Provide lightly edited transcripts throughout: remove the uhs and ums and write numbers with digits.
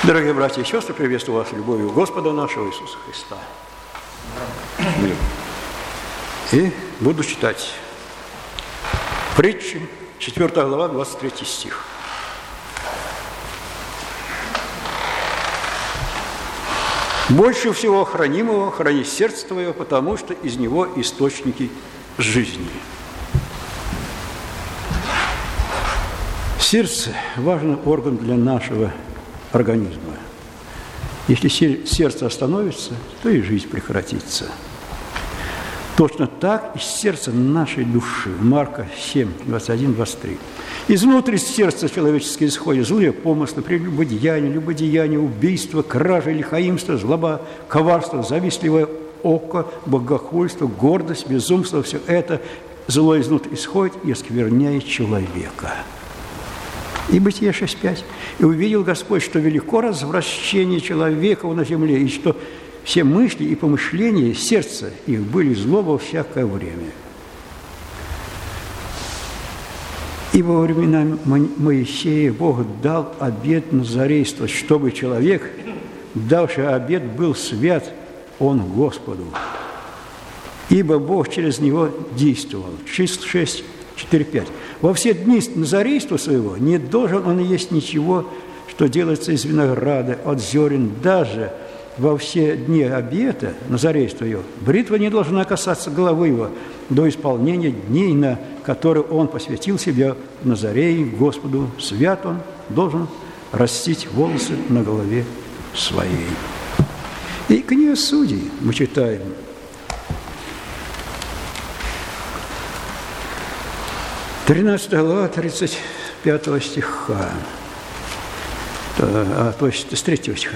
Дорогие братья и сестры, приветствую вас любовью Господа нашего Иисуса Христа. И буду читать притчи, 4 глава, 23 стих. «Больше всего хранимого храни сердце твое, потому что из него источники жизни». Сердце – важный орган для нашего организма. Если сердце остановится, то и жизнь прекратится. Точно так из сердца нашей души. Марка 7, 21, 23. Изнутри сердца человеческого исходят злые помыслы, любодеяние, убийство, кража, лихаимство, злоба, коварство, завистливое око, богохульство, гордость, безумство. Все это зло изнутри исходит и оскверняет человека. И Бытие 6.5. «И увидел Господь, что велико развращение человека на земле, и что все мысли и помышления сердца их были зло во всякое время». Ибо во времена Моисея Бог дал обет назарейства, чтобы человек, давший обет, был свят он Господу. Ибо Бог через него действовал. 6, 4, 5. Во все дни назарейства своего не должен он есть ничего, что делается из винограда, от зерен, даже во все дни обета, назарейства его, бритва не должна касаться головы его до исполнения дней, на которые он посвятил себя в Назарее Господу. Свят он должен растить волосы на голове своей. И книга Судей мы читаем. 13 глава, 35 стиха, то есть с 3 стиха.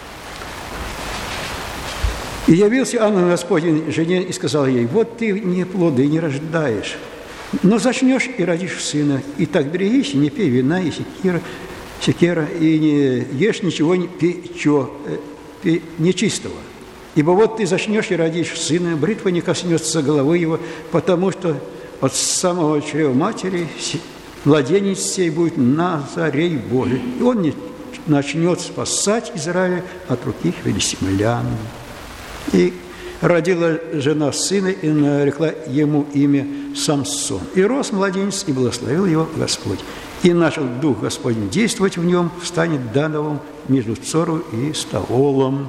«И явился ангел Господень жене и сказал ей: вот ты не плоды не рождаешь, но зачнешь и родишь сына, и так берегись, и не пей вина и секера, и не ешь ничего нечистого. Ибо вот ты зачнешь и родишь сына, бритва не коснется головы его, потому что от самого чрева матери младенец сей будет Назарей Божий, и он не начнет спасать Израиля от руки филистимлян. И родила жена сына, и нарекла ему имя Самсон. И рос младенец, и благословил его Господь. И начал Дух Господень действовать в нем, станет Дановым между Цору и Стаолом».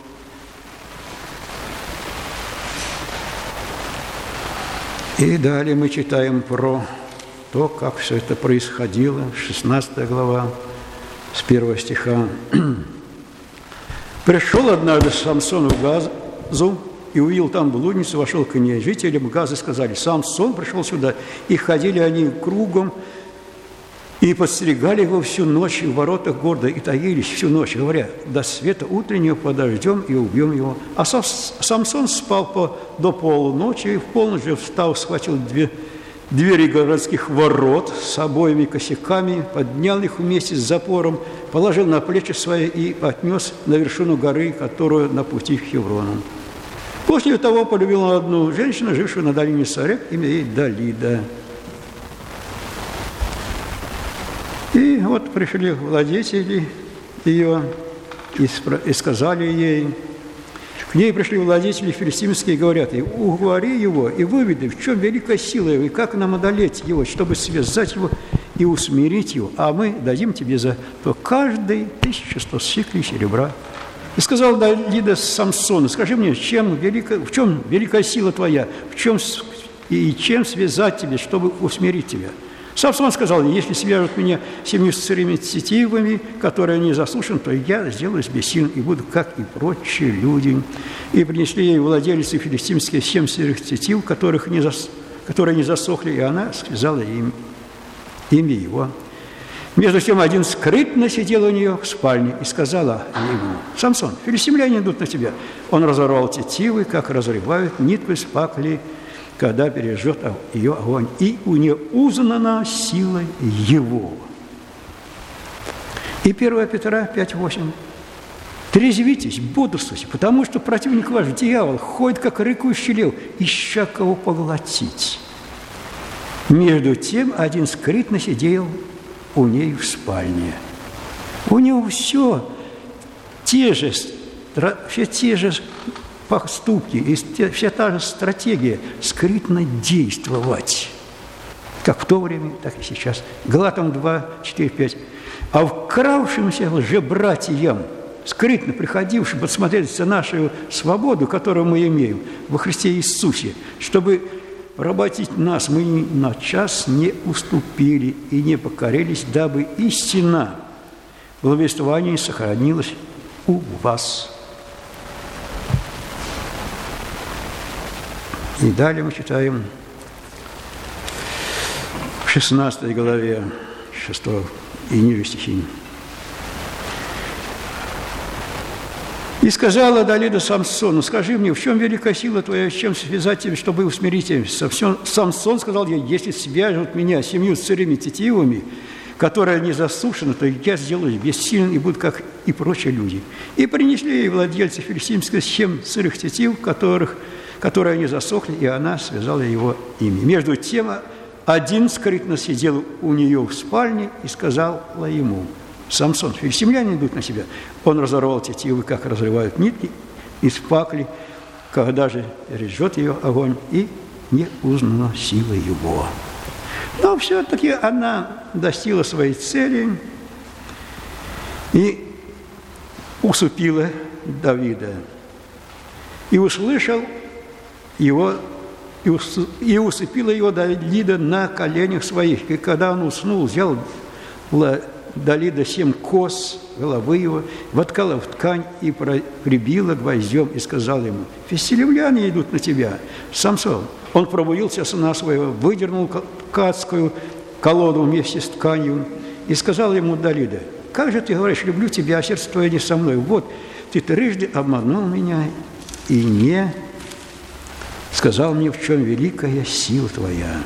И далее мы читаем про то, как все это происходило. 16 глава, с 1 стиха. «Пришел однажды Самсон в Газу и увидел там блудницу, вошел к ней. Жителям Газы сказали: Самсон пришел сюда. И ходили они кругом, и подстерегали его всю ночь в воротах города, и таились всю ночь, говоря: до света утреннего подождем и убьем его. А Самсон спал до полуночи, и в полночь встал, схватил двери городских ворот с обоими косяками, поднял их вместе с запором, положил на плечи свои и отнес на вершину горы, которую на пути в Хеврону. После того полюбил он одну женщину, жившую на долине Сарек, имя ей Далида. И вот пришли владетели ее и сказали ей, к ней пришли владетели филистимские и говорят ей: уговори его и выведи, в чем великая сила его, и как нам одолеть его, чтобы связать его и усмирить его, а мы дадим тебе за то каждый 1100 сиклей серебра. И сказал Далида Самсону: скажи мне, в чем великая сила твоя, чем связать тебе, чтобы усмирить тебя? Самсон сказал: если свяжут меня 7 сырыми тетивами, которые не засушены, то я сделаюсь бессильным и буду, как и прочие люди. И принесли ей владельцы филистимские 7 сырых тетив, которые не засохли, и она связала им имя его. Между тем один скрытно сидел у нее в спальне и сказала ему: Самсон, филистимляне идут на тебя. Он разорвал тетивы, как разрывают нитку с пакли, когда пережжет ее огонь, и у нее узнана сила его. И 1 Петра 5:8. Трезвитесь, бодрствуйте, потому что противник ваш, дьявол, ходит, как рыкающий лев, ища кого поглотить. Между тем один скрытно сидел у ней в спальне. У него все все те же поступки, и вся та же стратегия скрытно действовать, как в то время, так и сейчас. Галатам 2, 4, 5. А вкравшимся лжебратьям, скрытно приходившим подсмотреть на нашу свободу, которую мы имеем во Христе Иисусе, чтобы поработить нас, мы на час не уступили и не покорились, дабы истина благовествования сохранилась у вас. И далее мы читаем в 16 главе 6 и ниже стихи. «И сказала Далида Самсону: скажи мне, в чем великая сила твоя, с чем связать тебя, чтобы усмирить тебя? Самсон сказал ей: если свяжут меня 7 сырыми тетивами, которая не засушена, то я сделаю бессилен и буду, как и прочие люди. И принесли ей владельцы филистимских 7 сырых тетив, которые не засохли, и она связала его ими. Между тем один скрытно сидел у нее в спальне и сказала ему: Самсон, филистимляне идут на себя. Он разорвал тетивы, как разрывают нитки из пакли, когда же режет ее огонь, и не узнана сила его». Но все-таки она достигла своей цели и усыпила Давида. И услышал его, и усыпила его Давида на коленях своих. И когда он уснул, взял Далида 7 кос головы его, воткала в ткань и прибила гвоздем, и сказал ему: «Филистимляне идут на тебя, Самсон». Он пробудился со сна своего, выдернул ткацкую колоду вместе с тканью и сказал ему Далида: «Как же ты говоришь, люблю тебя, а сердце твое не со мной? Вот, ты трижды обманул меня и не сказал мне, в чем великая сила твоя».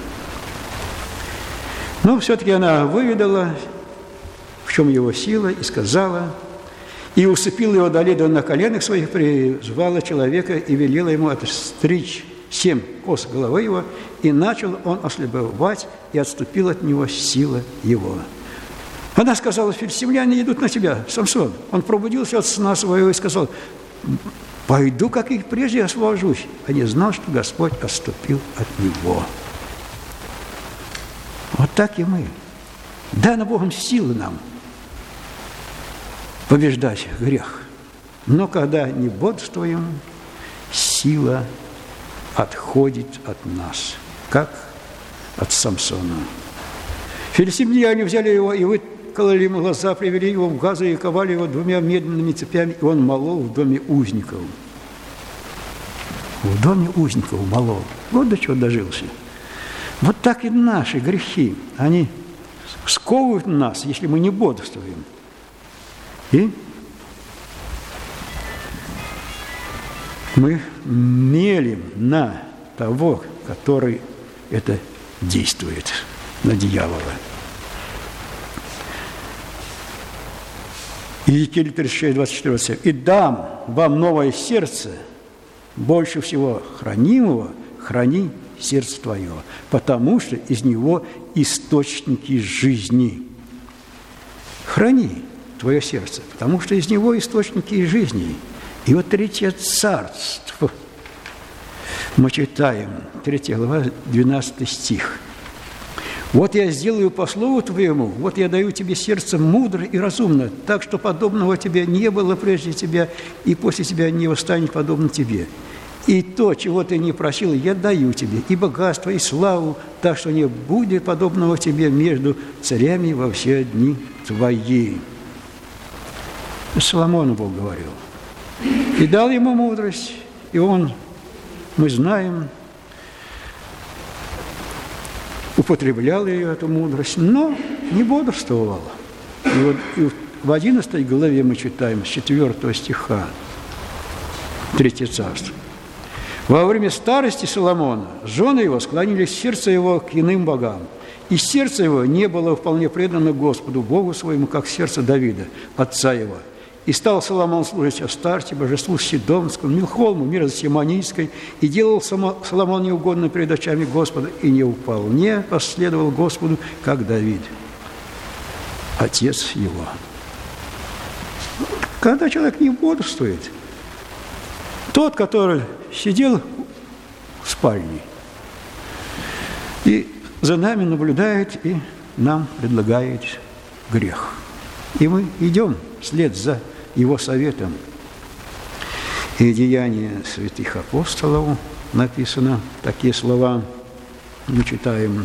Но все-таки она выведала, в чем его сила, и сказала, и усыпила его Далида на коленях своих, призвала человека и велела ему отстричь 7 кос головы его, и начал он ослабевать, и отступила от него сила его. Она сказала: «Филистимляне идут на тебя, Самсон». Он пробудился от сна своего и сказал: «Пойду, как и прежде, освобожусь». А не знал, что Господь отступил от него. Вот так и мы. Дана Богом силы нам побеждать грех. Но когда не бодрствуем, сила отходит от нас, как от Самсона. Филистимляне взяли его и выкололи ему глаза, привели его в Газу и ковали его 2 медными цепями, и он молол в доме узников. В доме узников молол. Вот до чего дожился. Вот так и наши грехи, они сковывают нас, если мы не бодрствуем. И мы мелим на того, который это действует, на дьявола. Иезекииль 36, 24. «И дам вам новое сердце, больше всего хранимого, храни сердце твое, потому что из него источники жизни». Храни твое сердце, потому что из него источники жизни. И вот 3 царство, мы читаем, 3 глава, 12 стих. «Вот я сделаю по слову твоему, вот я даю тебе сердце мудро и разумно, так что подобного тебе не было прежде тебя, и после тебя не восстанет подобно тебе. И то, чего ты не просил, я даю тебе, и богатство, и славу, так что не будет подобного тебе между царями во все дни твои». Соломону Бог говорил. И дал ему мудрость, и он, мы знаем, употреблял ее, эту мудрость, но не бодрствовал. И в 11 главе мы читаем с 4 стиха, 3 царство. «Во время старости Соломона жены его склонили сердце его к иным богам, и сердце его не было вполне предано Господу, Богу своему, как сердце Давида, отца его. И стал Соломон служить Астарте, божеству Сидомскому, Милхолму, Мирзосимонийской, и делал Соломон неугодно перед очами Господа, и не вполне последовал Господу, как Давид, отец его». Когда человек не бодрствует, тот, который сидел в спальне и за нами наблюдает и нам предлагает грех. И мы идем вслед за его советом. И Деяния святых апостолов написано такие слова. Мы читаем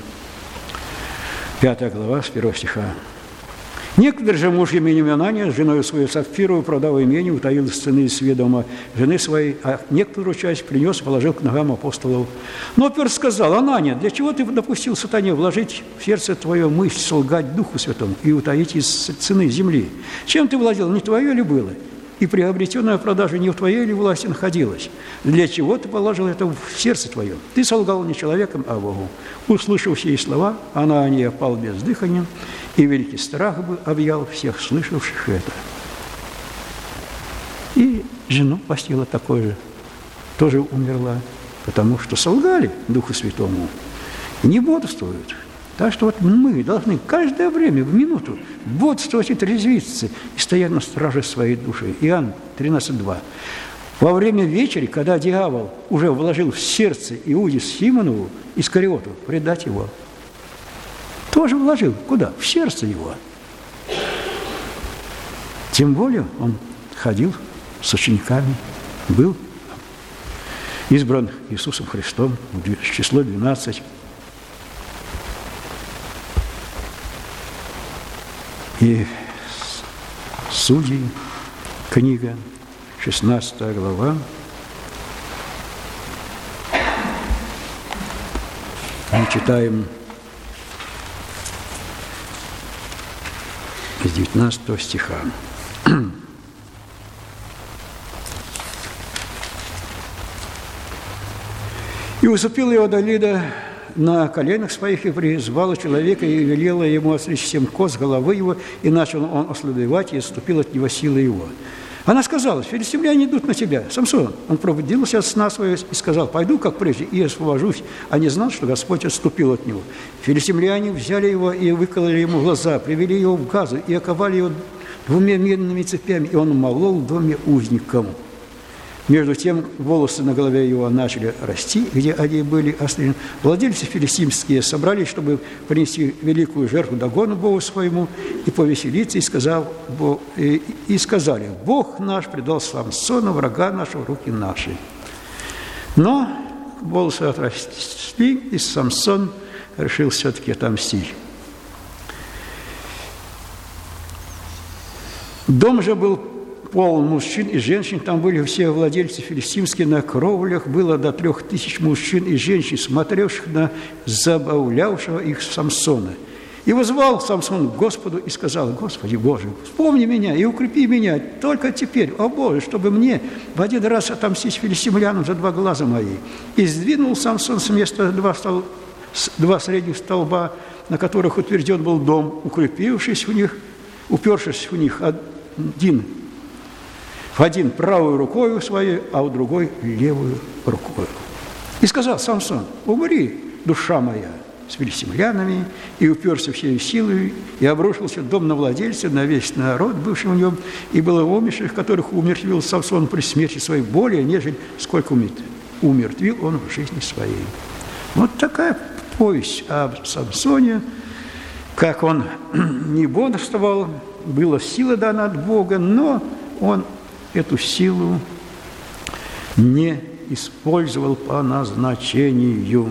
5 глава с 1 стиха. Некоторые же муж именем Анания с женой свою Сапфирову, продав имение, утаил сыны из ведома жены своей, а некоторую часть принес и положил к ногам апостолов. Но Петр сказал: Анания, для чего ты допустил сатане вложить в сердце твое мысль солгать Духу Святому и утаить из цены земли? Чем ты владел, не твое ли было? И приобретенная продажа не в твоей ли власти находилась? Для чего ты положил это в сердце твое? Ты солгал не человеком, а Богу. Услышав сии слова, Анания пал без дыхания, и великий страх бы объял всех слышавших это. И жену постигла такое же, тоже умерла, потому что солгали Духу Святому, не бодрствуют. Так что вот мы должны каждое время, в минуту, бодрствовать и трезвиться и стоять на страже своей души. Иоанн 13:2. Во время вечери, когда дьявол уже вложил в сердце Иуде Симонову Искариоту предать его, тоже вложил. Куда? В сердце его. Тем более он ходил с учениками, был избран Иисусом Христом в число 12. И Судей, книга, 16 глава. Мы читаем с 19 стиха. «И усыпил его Далида на коленах своих и призвала человека, и велела ему отсечь 7 кос с головы его, и начал он ослабевать, и отступил от него силы его. Она сказала: филистимляне идут на тебя, Самсон. Он пробудился от сна своего и сказал: пойду, как прежде, и освобожусь, а не знал, что Господь отступил от него. Филистимляне взяли его и выкололи ему глаза, привели его в Газу и оковали его 2 медными цепями, и он молол в доме узникам. Между тем волосы на голове его начали расти, где они были острены. Владельцы филистимские собрались, чтобы принести великую жертву Дагону Богу своему и повеселиться, и сказали: Бог наш предал Самсона, врага нашего, в руки наши. Но волосы отросли, и Самсон решил все-таки отомстить. Дом же был полон мужчин и женщин, там были все владельцы филистимские, на кровлях было до 3000 мужчин и женщин, смотревших на забавлявшего их Самсона. И возвал Самсон к Господу и сказал: Господи Боже, вспомни меня и укрепи меня только теперь, о Боже, чтобы мне в один раз отомстить филистимлянам за 2 глаза мои. И сдвинул Самсон с места 2 средних столба, на которых утвержден был дом, упершись в них в один правой рукой своей, а в другой левую рукой. И сказал Самсон: умри, душа моя, с филистимлянами, и уперся всей силой, и обрушился дом на владельца, на весь народ, бывший в нем, и было умерших, которых умертвил Самсон при смерти своей, более, нежели сколько умертвил он в жизни своей. Вот такая повесть об Самсоне, как он не бодрствовал, была сила дана от Бога, но он эту силу не использовал по назначению.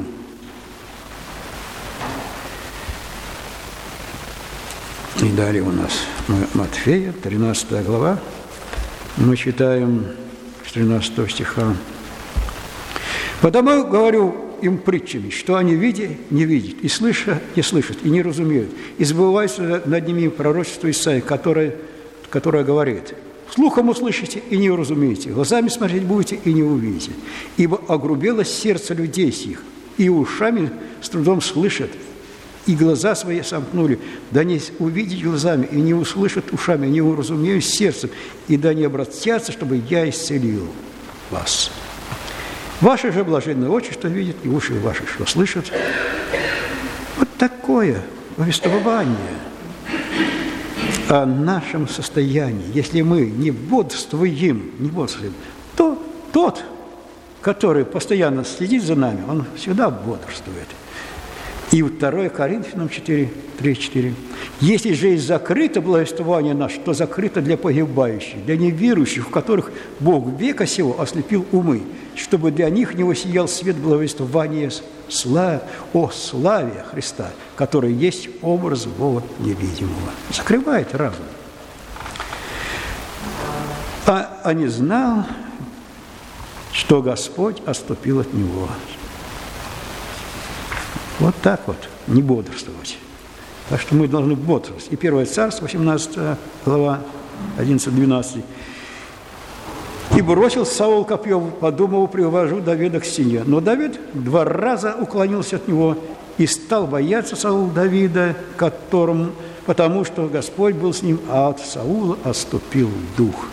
И далее у нас Матфея, 13 глава. Мы читаем с 13 стиха. «Потому говорю им притчами, что они видя, не видят, и слыша, не слышат, и не разумеют. И забывается над ними пророчество Исаии, которое говорит: слухом услышите и не уразумеете, глазами смотреть будете и не увидите. Ибо огрубело сердце людей сих, и ушами с трудом слышат, и глаза свои сомкнули, да не увидеть глазами, и не услышат ушами, не уразумеют сердцем, и да не обратятся, чтобы я исцелил вас. Ваши же блаженные очи, что видят, и уши ваши, что слышат». Вот такое повествование о нашем состоянии. Если мы не бодрствуем, то тот, который постоянно следит за нами, он всегда бодрствует. И 2 Коринфянам 3:4. Если же и закрыто благовествование наше, то закрыто для погибающих, для неверующих, в которых Бог века сего ослепил умы, чтобы для них не воссиял свет благовествования о славе Христа, который есть образ Бога невидимого. Закрывает разум. А не знал, что Господь отступил от него. Вот так вот, не бодрствовать. Так что мы должны бодрствовать. И 1 Царство, 18 глава, 11-12. «И бросил Саул копье, подумал, привожу Давида к стене. Но Давид 2 раза уклонился от него и стал бояться Саула Давида, потому что Господь был с ним, а от Саула отступил дух».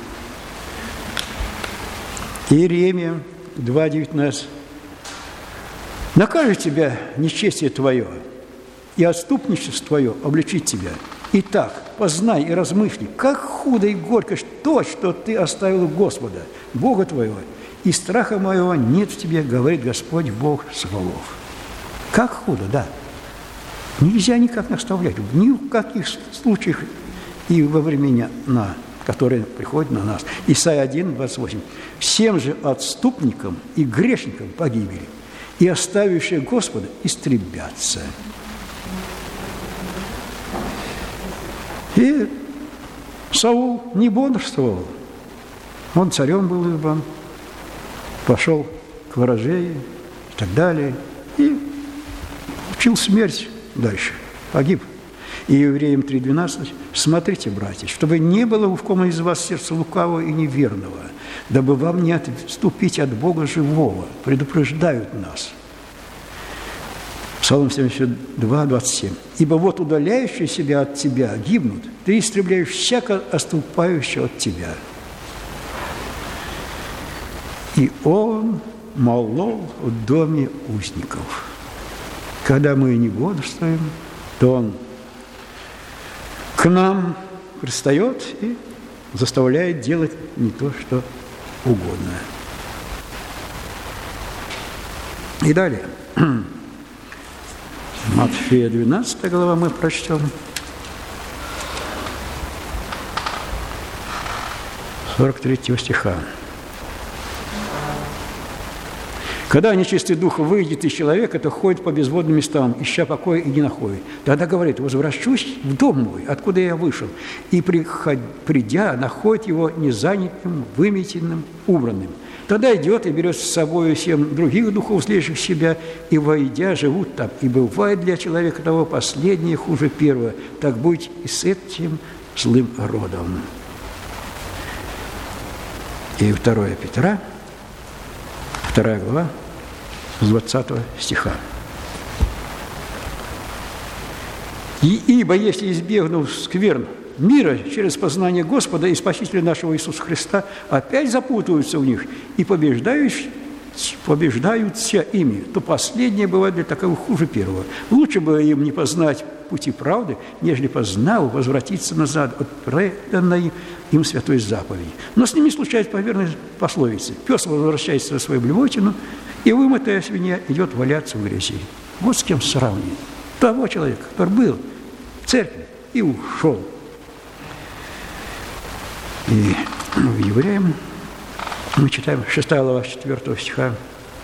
Иеремия 2:19. «Накажет тебя нечестие твое, и отступничество твое обличит тебя. Итак, познай и размышли, как худо и горько то, что ты оставил Господа, Бога твоего, и страха моего нет в тебе, говорит Господь Бог Саваоф». Как худо, да. Нельзя никак наставлять, ни в каких случаях и во времена, которые приходят на нас. Исайя 1:28. «Всем же отступникам и грешникам погибели, и оставившие Господа истребятся». И Саул не бодрствовал. Он царем был избран, пошел к ворожее и так далее. И учил смерть дальше, погиб. И Евреям 3:12. «Смотрите, братья, чтобы не было в ком из вас сердца лукавого и неверного, дабы вам не отступить от Бога живого», предупреждают нас. Псалом 72:27. «Ибо вот удаляющие себя от тебя гибнут, ты истребляешь всяко отступающего от тебя». И он молол в доме узников. Когда мы не бодрствуем, то он к нам пристает и заставляет делать не то, что угодно. И далее. Матфея 12 глава мы прочтем. 43 стиха. «Когда нечистый дух выйдет из человека, то ходит по безводным местам, ища покоя и не находит. Тогда говорит: возвращусь в дом мой, откуда я вышел, и, придя, находит его незанятым, выметенным, убранным. Тогда идет и берет с собой 7 других духов, злейших себя, и, войдя, живут там. И бывает для человека того последнее хуже первого. Так будет и с этим злым родом». И 2 Петра, 2 глава, с 20 стиха. «Ибо если, избегнув скверн мира через познание Господа и Спасителя нашего Иисуса Христа, опять запутываются в них и побеждаются ими, то последнее бывает для таковых хуже первого. Лучше бы им не познать пути правды, нежели познав, возвратиться назад от преданной им святой заповеди. Но с ними случается по верной пословице: пес возвращается на свою блевотину, и вымытая свинья идет валяться в грязи». Вот с кем сравнивать. Того человека, который был в церкви и ушел. И в Евреям мы читаем 6 глава 4 стиха.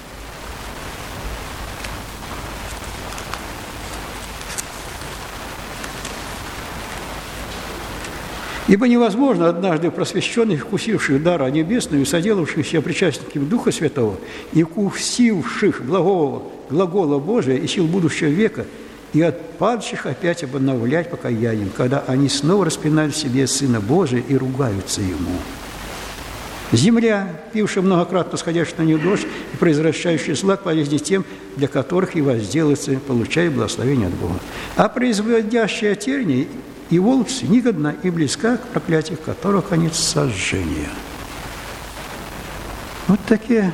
«Ибо невозможно однажды просвещенных, вкусивших дара небесного и соделавшихся причастниками Духа Святого и вкусивших глагола Божия и сил будущего века, и отпадших опять обновлять покаянием, когда они снова распинают в себе Сына Божия и ругаются Ему. Земля, пившая многократно сходящий на нее дождь и произвращающий зла, полезни тем, для которых и возделается, получая благословение от Бога. А производящая тернии и волчцы негодна и близка к проклятию, которых конец сожжения». Вот такие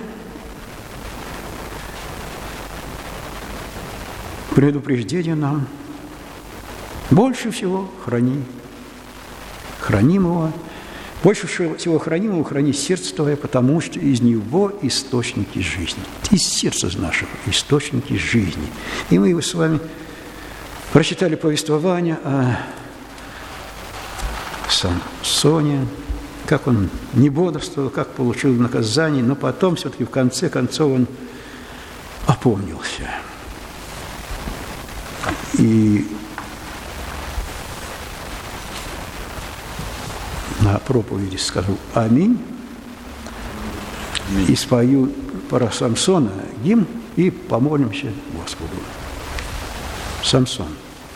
предупреждения нам. Больше всего храни Храним его. Больше всего храним его, храни сердце твое, потому что из него источники жизни. Из сердца нашего источники жизни. И мы с вами прочитали повествование о Самсоне, как он не бодрствовал, как получил наказание, но потом все-таки в конце концов он опомнился. И на проповеди скажу «Аминь» и спою про Самсона гимн и помолимся Господу. Самсон.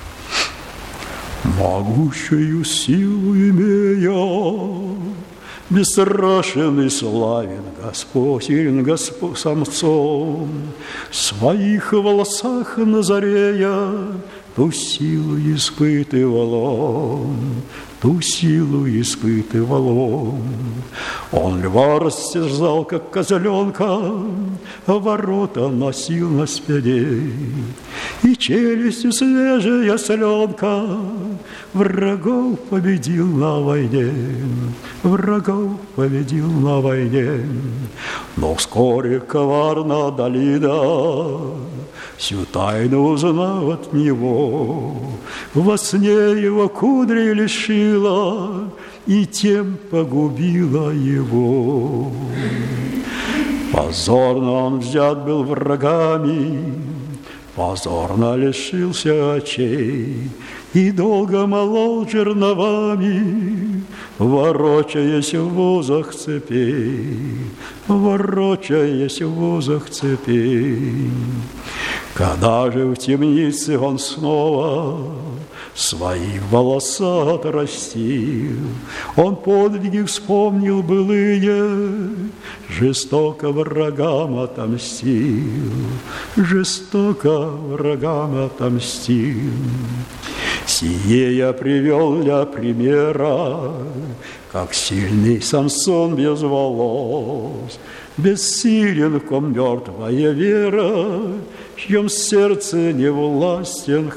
Могущую силу имея, бесстрашен и славен Господь, силен Господь Самсон, в своих волосах Назарея ту силу испытывал он, ту силу испытывал он. Он льва растерзал, как козленка, ворота носил на спине, и челюстью свежая соленка врагов победил на войне, врагов победил на войне. Но вскоре коварна долина всю тайну узнав от него, во сне его кудри лишила и тем погубила его. Позорно он взят был врагами, позорно лишился очей и долго молол жерновами, ворочаясь в вузах цепей, ворочаясь в вузах цепей. Когда же в темнице он снова свои волоса отрастил, он подвиги вспомнил былые, жестоко врагам отомстил, жестоко врагам отомстил. Сие я привел для примера, как сильный Самсон без волос, бессилен, в ком мертвая вера, в чьем сердце не властен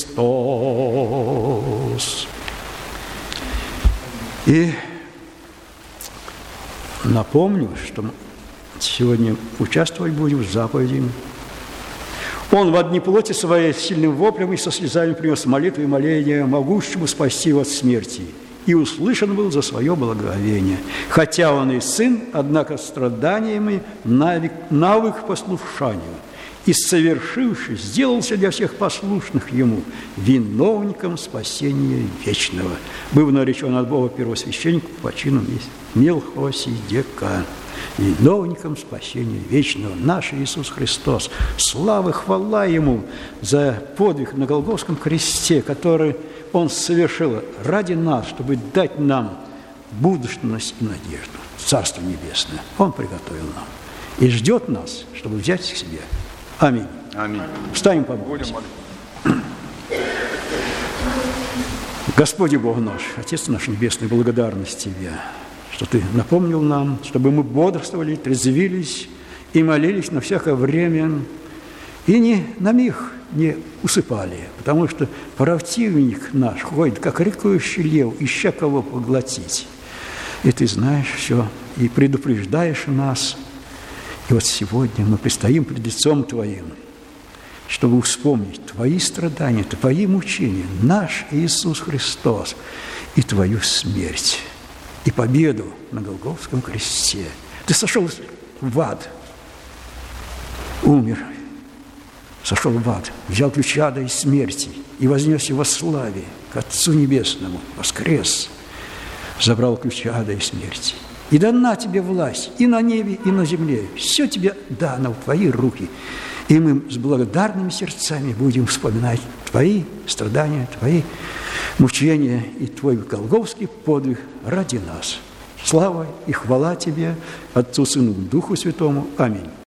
Христос. И напомню, что сегодня участвовать будем в заповеди. Он в одни плоти своей сильным воплем и со слезами принес молитву и моление могущему спасти его от смерти. И услышан был за свое благоговение. Хотя он и сын, однако страданиями навык послушанию. И совершивший, сделался для всех послушных ему виновником спасения вечного. Был наречен от Бога первосвященника по чину Мелхиседека, виновником спасения вечного, наш Иисус Христос. Слава, хвала Ему за подвиг на Голгофском кресте, который Он совершил ради нас, чтобы дать нам будущность и надежду, Царство Небесное. Он приготовил нам и ждет нас, чтобы взять к себе. Аминь. Аминь. Встанем, помолимся. Господи Бог наш, Отец наш Небесный, благодарность Тебе, что Ты напомнил нам, чтобы мы бодрствовали, трезвились и молились на всякое время, и ни на миг не усыпали, потому что противник наш ходит, как рыкающий лев, ища кого поглотить. И Ты знаешь все, и предупреждаешь нас. И вот сегодня мы предстоим пред лицом Твоим, чтобы вспомнить Твои страдания, Твои мучения, наш Иисус Христос и Твою смерть, и победу на Голгофском кресте. Ты сошел в ад, умер, сошел в ад, взял ключ ада и смерти и вознесся во славе к Отцу Небесному, воскрес, забрал ключ ада и смерти. И дана тебе власть и на небе, и на земле. Все тебе дано в Твои руки. И мы с благодарными сердцами будем вспоминать Твои страдания, Твои мучения и Твой голгофский подвиг ради нас. Слава и хвала Тебе, Отцу, Сыну, Духу Святому. Аминь.